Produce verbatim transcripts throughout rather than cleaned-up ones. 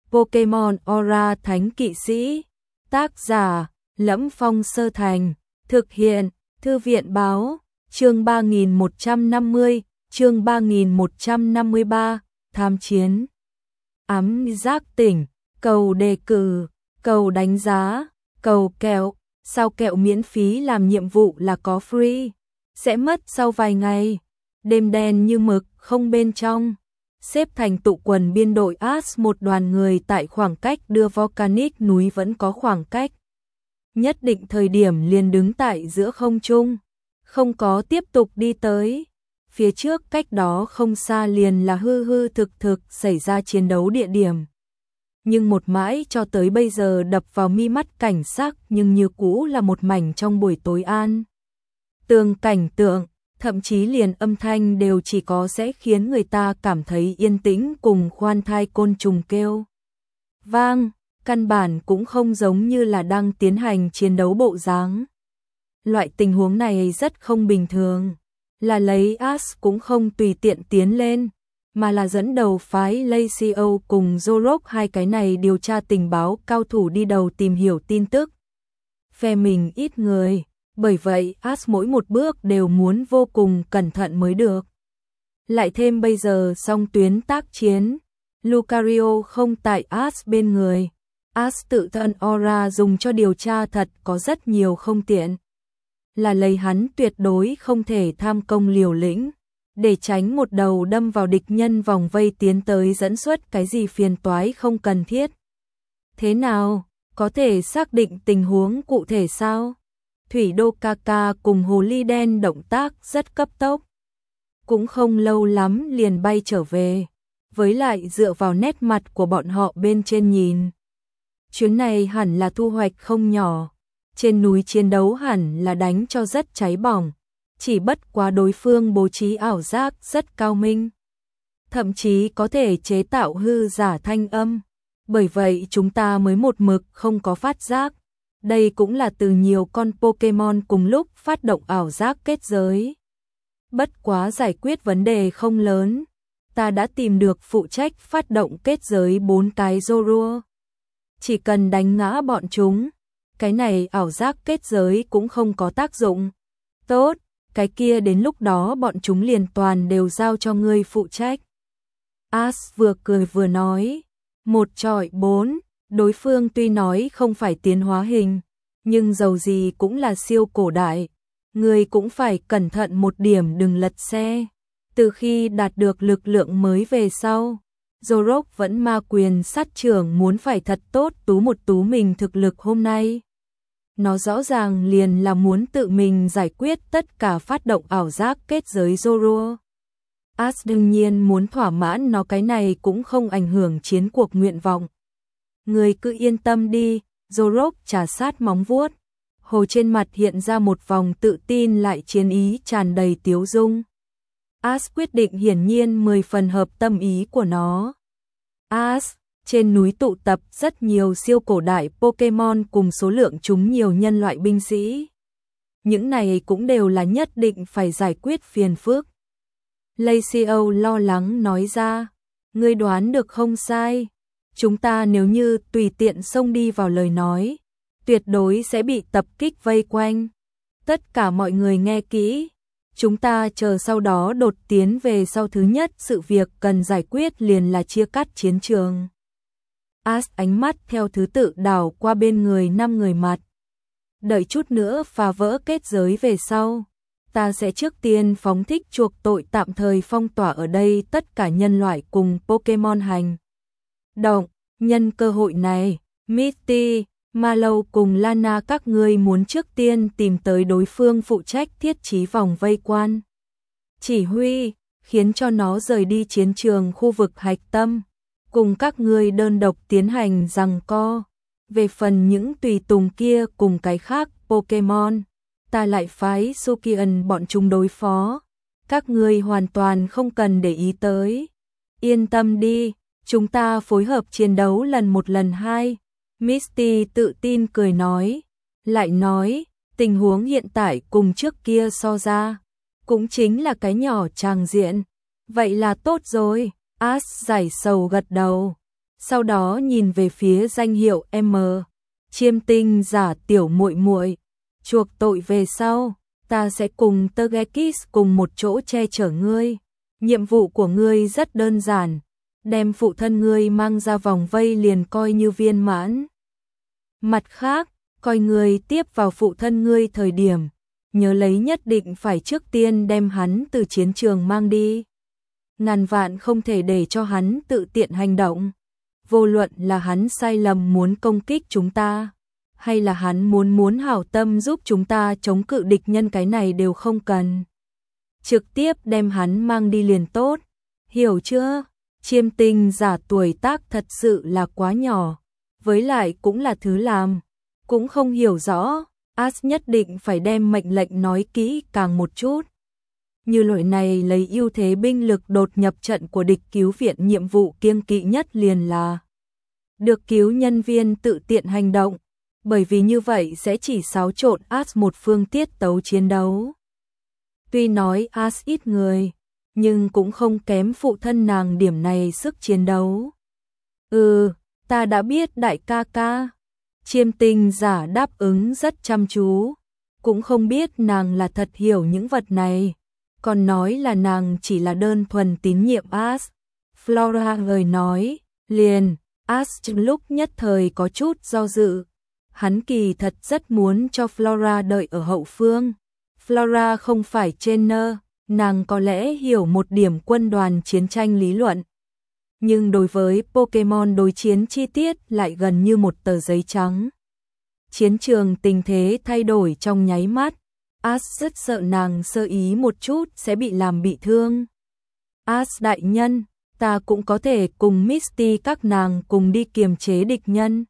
Pokemon Aura Thánh Kỵ Sĩ. Tác giả: Lẫm Phong Sơ Thành. Thực hiện: Thư viện báo. Chương ba nghìn một trăm năm mươi, chương ba nghìn một trăm năm mươi ba, tham chiến. Ám giác tỉnh, cầu đề cử, cầu đánh giá, cầu kẹo. Sao kẹo miễn phí làm nhiệm vụ là có free, sẽ mất sau vài ngày. Đêm đen như mực, không bên trong. Xếp thành tụ quần biên đội Ash, một đoàn người tại khoảng cách đưa Volcanic núi vẫn có khoảng cách nhất định thời điểm liền đứng tại giữa không trung, không có tiếp tục đi tới. Phía trước cách đó không xa liền là hư hư thực thực xảy ra chiến đấu địa điểm. Nhưng một mãi cho tới bây giờ đập vào mi mắt cảnh sắc nhưng như cũ là một mảnh trong buổi tối an. Tường cảnh tượng, thậm chí liền âm thanh đều chỉ có sẽ khiến người ta cảm thấy yên tĩnh cùng khoan thai côn trùng kêu vang, căn bản cũng không giống như là đang tiến hành chiến đấu bộ dáng. Loại tình huống này rất không bình thường, là lấy Ash cũng không tùy tiện tiến lên, mà là dẫn đầu phái Lacio cùng Zorok hai cái này điều tra tình báo cao thủ đi đầu tìm hiểu tin tức. Phe mình ít người, bởi vậy Ash mỗi một bước đều muốn vô cùng cẩn thận mới được. Lại thêm bây giờ song tuyến tác chiến, Lucario không tại Ash bên người. Ash tự thân Aura dùng cho điều tra thật có rất nhiều không tiện. Là lấy hắn tuyệt đối không thể tham công liều lĩnh, để tránh một đầu đâm vào địch nhân vòng vây tiến tới dẫn xuất cái gì phiền toái không cần thiết. Thế nào, có thể xác định tình huống cụ thể sao? Thủy Đô Kaka cùng Hồ Ly Đen động tác rất cấp tốc. Cũng không lâu lắm liền bay trở về. Với lại dựa vào nét mặt của bọn họ bên trên nhìn, chuyến này hẳn là thu hoạch không nhỏ. Trên núi chiến đấu hẳn là đánh cho rất cháy bỏng. Chỉ bất quá đối phương bố trí ảo giác rất cao minh. Thậm chí có thể chế tạo hư giả thanh âm. Bởi vậy chúng ta mới một mực không có phát giác. Đây cũng là từ nhiều con Pokemon cùng lúc phát động ảo giác kết giới. Bất quá giải quyết vấn đề không lớn. Ta đã tìm được phụ trách phát động kết giới bốn cái Zorua. Chỉ cần đánh ngã bọn chúng, cái này ảo giác kết giới cũng không có tác dụng. Tốt, cái kia đến lúc đó bọn chúng liền toàn đều giao cho ngươi phụ trách. Ash vừa cười vừa nói, một chọi bốn, đối phương tuy nói không phải tiến hóa hình, nhưng dầu gì cũng là siêu cổ đại, ngươi cũng phải cẩn thận một điểm đừng lật xe. Từ khi đạt được lực lượng mới về sau, Zorok vẫn ma quyền sát trưởng muốn phải thật tốt tú một tú mình thực lực hôm nay. Nó rõ ràng liền là muốn tự mình giải quyết tất cả phát động ảo giác kết giới Zorua. Ash đương nhiên muốn thỏa mãn nó, cái này cũng không ảnh hưởng chiến cuộc nguyện vọng. Người cứ yên tâm đi, Zorok trà sát móng vuốt. Hồ trên mặt hiện ra một vòng tự tin lại chiến ý tràn đầy tiếu dung. Ash quyết định hiển nhiên mười phần hợp tâm ý của nó. Ash, trên núi tụ tập rất nhiều siêu cổ đại Pokemon cùng số lượng chúng nhiều nhân loại binh sĩ. Những này cũng đều là nhất định phải giải quyết phiền phức. Lacio lo lắng nói ra, ngươi đoán được không sai. Chúng ta nếu như tùy tiện xông đi vào lời nói, tuyệt đối sẽ bị tập kích vây quanh. Tất cả mọi người nghe kỹ. Chúng ta chờ sau đó đột tiến về sau, thứ nhất sự việc cần giải quyết liền là chia cắt chiến trường. Ash ánh mắt theo thứ tự đảo qua bên người năm người mặt. Đợi chút nữa phá vỡ kết giới về sau, ta sẽ trước tiên phóng thích chuộc tội, tạm thời phong tỏa ở đây tất cả nhân loại cùng Pokemon hành động. Nhân cơ hội này, Misty, Mallow cùng Lana các ngươi muốn trước tiên tìm tới đối phương phụ trách thiết trí vòng vây quan. Chỉ huy, khiến cho nó rời đi chiến trường khu vực hạch tâm, cùng các ngươi đơn độc tiến hành giằng co. Về phần những tùy tùng kia cùng cái khác Pokemon, ta lại phái Sukian bọn chúng đối phó. Các ngươi hoàn toàn không cần để ý tới. Yên tâm đi, chúng ta phối hợp chiến đấu lần một lần hai. Misty tự tin cười nói, lại nói, tình huống hiện tại cùng trước kia so ra, cũng chính là cái nhỏ tràng diện. Vậy là tốt rồi, Ash giải sầu gật đầu. sau đó nhìn về phía danh hiệu M. Chiêm tinh giả tiểu muội muội, chuộc tội về sau, ta sẽ cùng Tergekis cùng một chỗ che chở ngươi. Nhiệm vụ của ngươi rất đơn giản, đem phụ thân ngươi mang ra vòng vây liền coi như viên mãn. Mặt khác, coi ngươi tiếp vào phụ thân ngươi thời điểm, nhớ lấy nhất định phải trước tiên đem hắn từ chiến trường mang đi. Ngàn vạn không thể để cho hắn tự tiện hành động. Vô luận là hắn sai lầm muốn công kích chúng ta, hay là hắn muốn muốn hảo tâm giúp chúng ta chống cự địch nhân, cái này đều không cần. Trực tiếp đem hắn mang đi liền tốt, hiểu chưa? Chiêm tinh giả tuổi tác thật sự là quá nhỏ, với lại cũng là thứ làm, cũng không hiểu rõ, As nhất định phải đem mệnh lệnh nói kỹ càng một chút. Như loại này lấy ưu thế binh lực đột nhập trận của địch cứu viện, nhiệm vụ kiêng kỵ nhất liền là được cứu nhân viên tự tiện hành động, bởi vì như vậy sẽ chỉ xáo trộn As một phương tiết tấu chiến đấu. Tuy nói As ít người, nhưng cũng không kém phụ thân nàng điểm này sức chiến đấu. Ừ, ta đã biết đại ca ca. Chiêm tinh giả đáp ứng rất chăm chú, cũng không biết nàng là thật hiểu những vật này, còn nói là nàng chỉ là đơn thuần tín nhiệm As. Flora lời nói, liền, As lúc nhất thời có chút do dự. Hắn kỳ thật rất muốn cho Flora đợi ở hậu phương. Flora không phải trainer, nàng có lẽ hiểu một điểm quân đoàn chiến tranh lý luận. Nhưng đối với Pokemon đối chiến chi tiết lại gần như một tờ giấy trắng. Chiến trường tình thế thay đổi trong nháy mắt, As rất sợ nàng sơ ý một chút sẽ bị làm bị thương. As đại nhân, ta cũng có thể cùng Misty các nàng cùng đi kiềm chế địch nhân.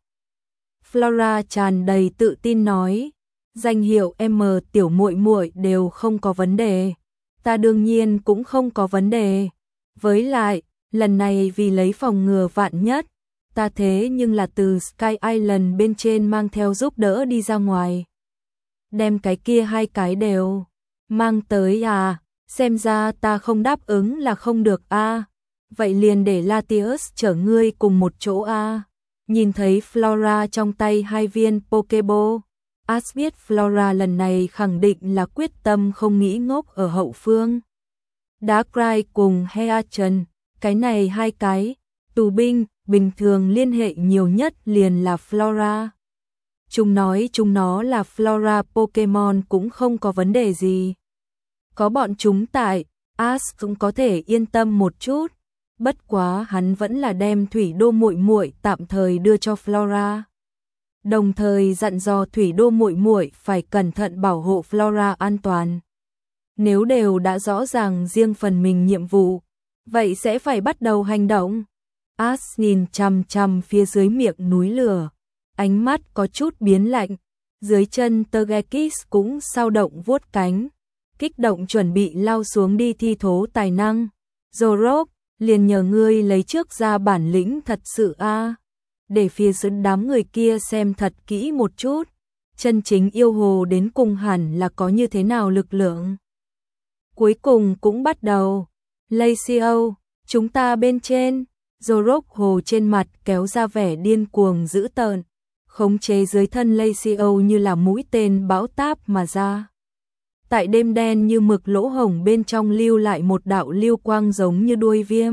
Flora tràn đầy tự tin nói, danh hiệu M tiểu muội muội đều không có vấn đề, ta đương nhiên cũng không có vấn đề. Với lại, lần này vì lấy phòng ngừa vạn nhất, ta thế nhưng là từ Sky Island bên trên mang theo giúp đỡ đi ra ngoài. Đem cái kia hai cái đều mang tới à, xem ra ta không đáp ứng là không được a. À. Vậy liền để Latios chở ngươi cùng một chỗ a. À. Nhìn thấy Flora trong tay hai viên Pokeball, As biết Flora lần này khẳng định là quyết tâm không nghĩ ngốc ở hậu phương. Darkrai cùng Heatran, cái này hai cái tù binh bình thường liên hệ nhiều nhất liền là Flora. Chúng nói chúng nó là Flora Pokemon cũng không có vấn đề gì. Có bọn chúng tại, As cũng có thể yên tâm một chút. Bất quá hắn vẫn là đem Thủy Đô muội muội tạm thời đưa cho Flora. Đồng thời dặn dò Thủy Đô muội muội phải cẩn thận bảo hộ Flora an toàn. Nếu đều đã rõ ràng riêng phần mình nhiệm vụ, vậy sẽ phải bắt đầu hành động. As nhìn chằm chằm phía dưới miệng núi lửa, ánh mắt có chút biến lạnh, dưới chân Tergekis cũng sao động vuốt cánh, kích động chuẩn bị lao xuống đi thi thố tài năng. Zorok, liền nhờ ngươi lấy trước ra bản lĩnh thật sự a, để phía dưới đám người kia xem thật kỹ một chút, chân chính yêu hồ đến cùng hẳn là có như thế nào lực lượng. Cuối cùng cũng bắt đầu. Lacio, chúng ta bên trên. Zorok hồ trên mặt kéo ra vẻ điên cuồng dữ tợn, khống chế dưới thân Lacio như là mũi tên bão táp mà ra. Tại đêm đen như mực lỗ hổng bên trong lưu lại một đạo lưu quang giống như đuôi viêm.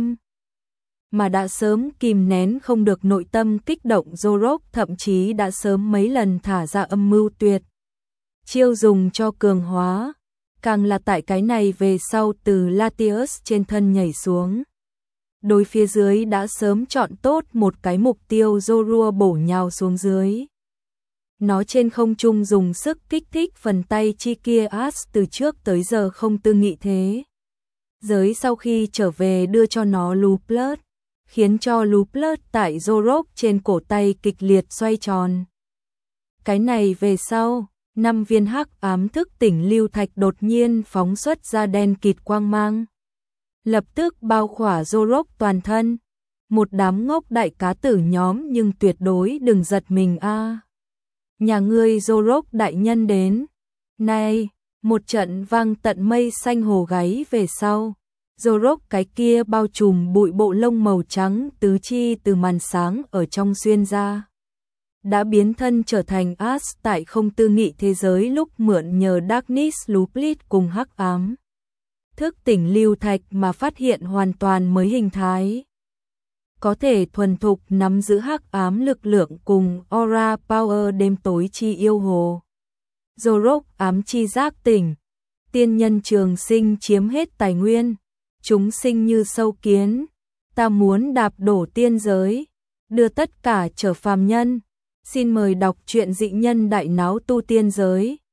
Mà đã sớm kìm nén không được nội tâm kích động Zorok thậm chí đã sớm mấy lần thả ra âm mưu tuyệt chiêu dùng cho cường hóa, càng là tại cái này về sau từ Latios trên thân nhảy xuống. Đối phía dưới đã sớm chọn tốt một cái mục tiêu Zorua bổ nhào xuống dưới. Nó trên không trung dùng sức kích thích phần tay chi kia As từ trước tới giờ không tư nghị thế. Giới sau khi trở về đưa cho nó Luplut, khiến cho Luplut tại Zorok trên cổ tay kịch liệt xoay tròn. Cái này về sau, năm viên hắc ám thức tỉnh lưu thạch đột nhiên phóng xuất ra đen kịt quang mang. Lập tức bao khỏa Zorok toàn thân. Một đám ngốc đại cá tử nhóm nhưng tuyệt đối đừng giật mình a. À. Nhà ngươi Zorok đại nhân đến. Này, một trận vang tận mây xanh hồ gáy về sau. Zorok cái kia bao trùm bụi bộ lông màu trắng tứ chi từ màn sáng ở trong xuyên ra. Đã biến thân trở thành Ash tại không tư nghị thế giới lúc mượn nhờ Darkness Luplit cùng hắc ám. Thức tỉnh lưu thạch mà phát hiện hoàn toàn mới hình thái. Có thể thuần thục nắm giữ hắc ám lực lượng cùng aura power đêm tối chi yêu hồ. Zorok ám chi giác tỉnh. Tiên nhân trường sinh chiếm hết tài nguyên. Chúng sinh như sâu kiến. Ta muốn đạp đổ tiên giới. Đưa tất cả trở phàm nhân. Xin mời đọc truyện dị nhân đại náo tu tiên giới.